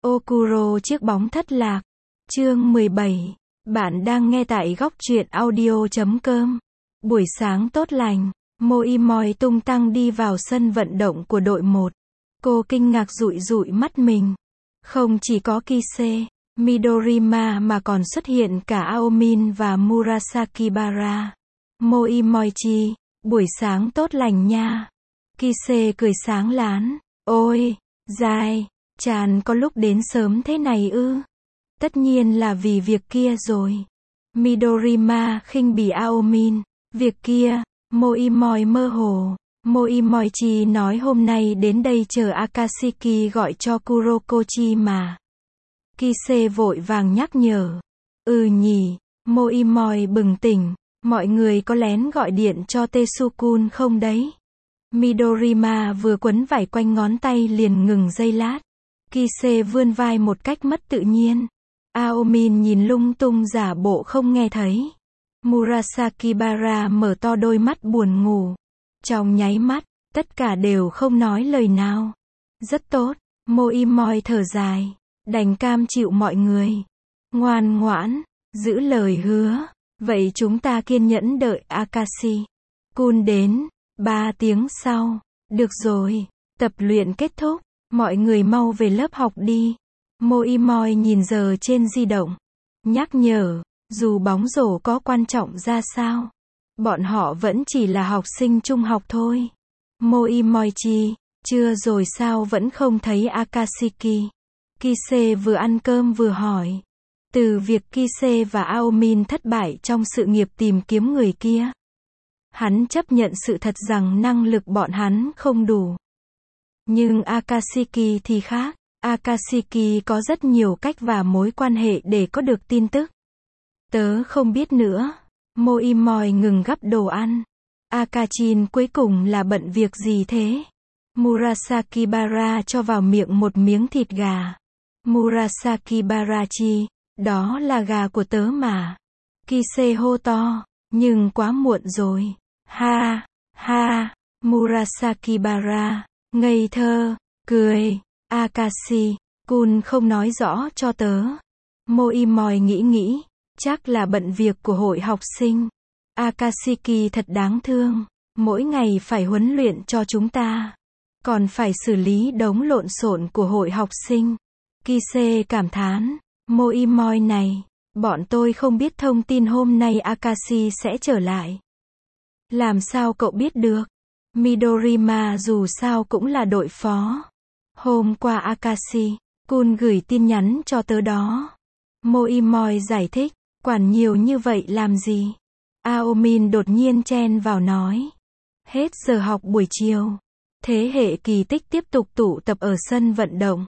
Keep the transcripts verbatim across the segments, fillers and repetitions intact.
Okuro chiếc bóng thất lạc. Chương mười bảy. Bạn đang nghe tại góc truyện audio chấm com. Buổi sáng tốt lành, Moimoy tung tăng đi vào sân vận động của đội một. Cô kinh ngạc dụi dụi mắt mình. Không chỉ có Kise, Midorima mà còn xuất hiện cả Aomin và Murasakibara. Moimoichi, buổi sáng tốt lành nha. Kise cười sáng láng. Ôi, dài, chàng có lúc đến sớm thế này ư? Tất nhiên là vì việc kia rồi. Midorima khinh bỉ Aomin. Việc kia, Moimoy mơ hồ. Moimoichi nói hôm nay đến đây chờ Akashiki gọi cho Kurokochi mà. Kise vội vàng nhắc nhở. Ừ nhỉ, Moimoy bừng tỉnh. Mọi người có lén gọi điện cho Tesukun không đấy? Midorima vừa quấn vải quanh ngón tay liền ngừng giây lát. Kise vươn vai một cách mất tự nhiên. Aomin nhìn lung tung giả bộ không nghe thấy. Murasakibara mở to đôi mắt buồn ngủ. Trong nháy mắt, tất cả đều không nói lời nào. Rất tốt, Moimoy thở dài. Đành cam chịu mọi người. Ngoan ngoãn, giữ lời hứa. Vậy chúng ta kiên nhẫn đợi Akashi Kun đến. Ba tiếng sau. Được rồi, tập luyện kết thúc. Mọi người mau về lớp học đi. Moimoy nhìn giờ trên di động. Nhắc nhở, dù bóng rổ có quan trọng ra sao, bọn họ vẫn chỉ là học sinh trung học thôi. Moimoichi, chưa rồi sao vẫn không thấy Akashiki? Kise vừa ăn cơm vừa hỏi. Từ việc Kise và Aomin thất bại trong sự nghiệp tìm kiếm người kia, hắn chấp nhận sự thật rằng năng lực bọn hắn không đủ. Nhưng Akashiki thì khác. Akashiki có rất nhiều cách và mối quan hệ để có được tin tức. Tớ không biết nữa. Moimoy ngừng gắp đồ ăn. Akachin cuối cùng là bận việc gì thế? Murasakibara cho vào miệng một miếng thịt gà. Murasakibarachi, đó là gà của tớ mà. Kise hô to, nhưng quá muộn rồi. Ha, ha, Murasakibara, ngây thơ, cười. Akashi Kun không nói rõ cho tớ. Moimoy nghĩ nghĩ, chắc là bận việc của hội học sinh. Akashiki thật đáng thương, mỗi ngày phải huấn luyện cho chúng ta, còn phải xử lý đống lộn xộn của hội học sinh. Kise cảm thán, Moimoy này, bọn tôi không biết thông tin hôm nay Akashi sẽ trở lại. Làm sao cậu biết được? Midorima dù sao cũng là đội phó. Hôm qua Akashi Kun gửi tin nhắn cho tớ đó. Moimoy giải thích, quản nhiều như vậy làm gì? Aomin đột nhiên chen vào nói. Hết giờ học buổi chiều. Thế hệ kỳ tích tiếp tục tụ tập ở sân vận động.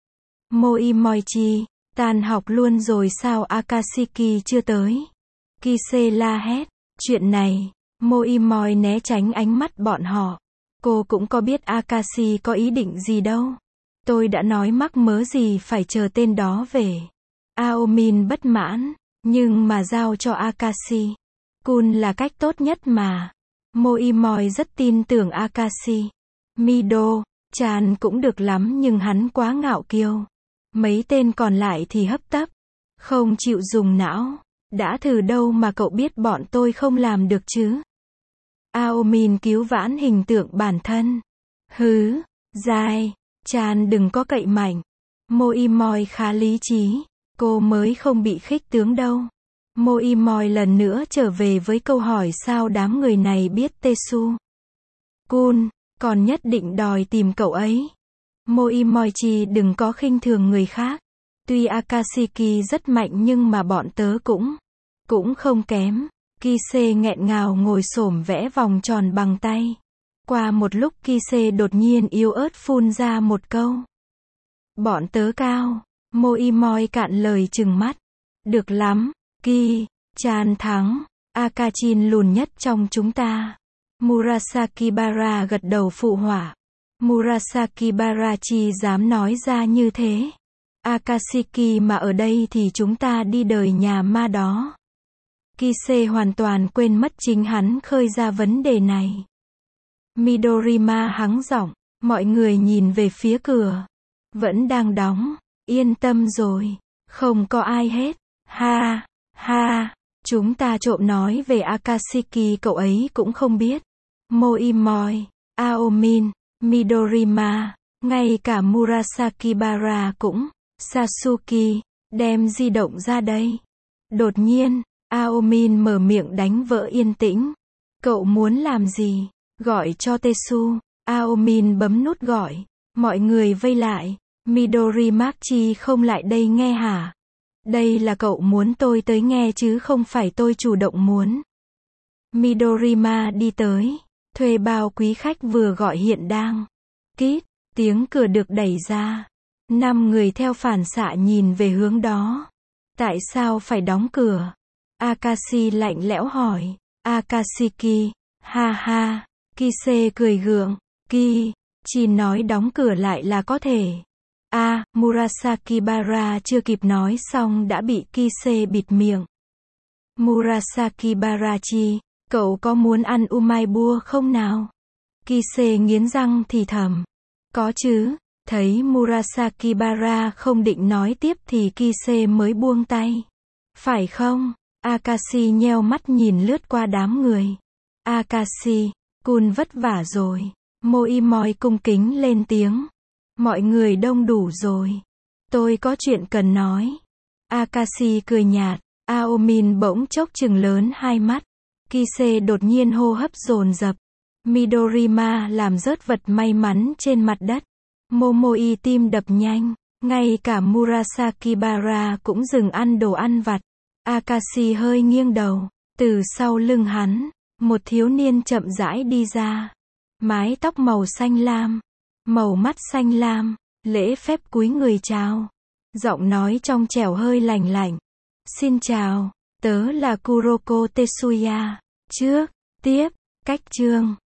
Moimoichi, tan học luôn rồi sao Akashiki chưa tới? Kise la hét. Chuyện này, Moimoy né tránh ánh mắt bọn họ. Cô cũng có biết Akashi có ý định gì đâu. Tôi đã nói mắc mớ gì phải chờ tên đó về. Aomin bất mãn, nhưng mà giao cho Akashi Kun là cách tốt nhất mà. Moimoy rất tin tưởng Akashi. Mido, Chan cũng được lắm nhưng hắn quá ngạo kiêu. Mấy tên còn lại thì hấp tấp, không chịu dùng não. Đã thử đâu mà cậu biết bọn tôi không làm được chứ? Aomin cứu vãn hình tượng bản thân. Hứ, dài, Chan đừng có cậy mạnh. Moimoy khá lý trí, cô mới không bị khích tướng đâu. Moimoy lần nữa trở về với câu hỏi sao đám người này biết Tesu Kun, còn nhất định đòi tìm cậu ấy. Moimoichi đừng có khinh thường người khác. Tuy Akashiki rất mạnh nhưng mà bọn tớ cũng, cũng không kém. Kise nghẹn ngào ngồi xổm vẽ vòng tròn bằng tay. Qua một lúc Kise đột nhiên yếu ớt phun ra một câu. Bọn tớ cao. Moimoy cạn lời trừng mắt. Được lắm, Ki, Chan thắng. Akachin lùn nhất trong chúng ta. Murasakibara gật đầu phụ họa. Murasakibarachi dám nói ra như thế. Akashiki mà ở đây thì chúng ta đi đời nhà ma đó. Kise hoàn toàn quên mất chính hắn khơi ra vấn đề này. Midorima hắng giọng, mọi người nhìn về phía cửa. Vẫn đang đóng. Yên tâm rồi, không có ai hết. Ha, ha, chúng ta trộm nói về Akatsuki cậu ấy cũng không biết. Moimoi, Aomin, Midorima, ngay cả Murasakibara cũng. Sasuke, đem di động ra đây. Đột nhiên, Aomin mở miệng đánh vỡ yên tĩnh. Cậu muốn làm gì? Gọi cho Tetsu. Aomin bấm nút gọi. Mọi người vây lại. Midorimachi không lại đây nghe hả? Đây là cậu muốn tôi tới nghe chứ không phải tôi chủ động muốn. Midorima đi tới. Thuê bao quý khách vừa gọi hiện đang. Kít, tiếng cửa được đẩy ra. Năm người theo phản xạ nhìn về hướng đó. Tại sao phải đóng cửa? Akashi lạnh lẽo hỏi. Akatsuki, ha ha. Kise cười gượng. Ki, chỉ nói đóng cửa lại là có thể. A, à, Murasakibara chưa kịp nói xong đã bị Kise bịt miệng. Murasakibarachi, cậu có muốn ăn umaibua không nào? Kise nghiến răng thì thầm. Có chứ. Thấy Murasakibara không định nói tiếp thì Kise mới buông tay. Phải không? Akashi nheo mắt nhìn lướt qua đám người. Akashi, Kun vất vả rồi. Moimoi cung kính lên tiếng. Mọi người đông đủ rồi. Tôi có chuyện cần nói. Akashi cười nhạt. Aomin bỗng chốc trừng lớn hai mắt. Kise đột nhiên hô hấp dồn dập. Midorima làm rớt vật may mắn trên mặt đất. Momoi tim đập nhanh. Ngay cả Murasakibara cũng dừng ăn đồ ăn vặt. Akashi hơi nghiêng đầu. Từ sau lưng hắn, một thiếu niên chậm rãi đi ra. Mái tóc màu xanh lam. Màu mắt xanh lam. Lễ phép cúi người chào. Giọng nói trong trẻo hơi lạnh lạnh. Xin chào, tớ là Kuroko Tetsuya. Trước, tiếp, cách chương.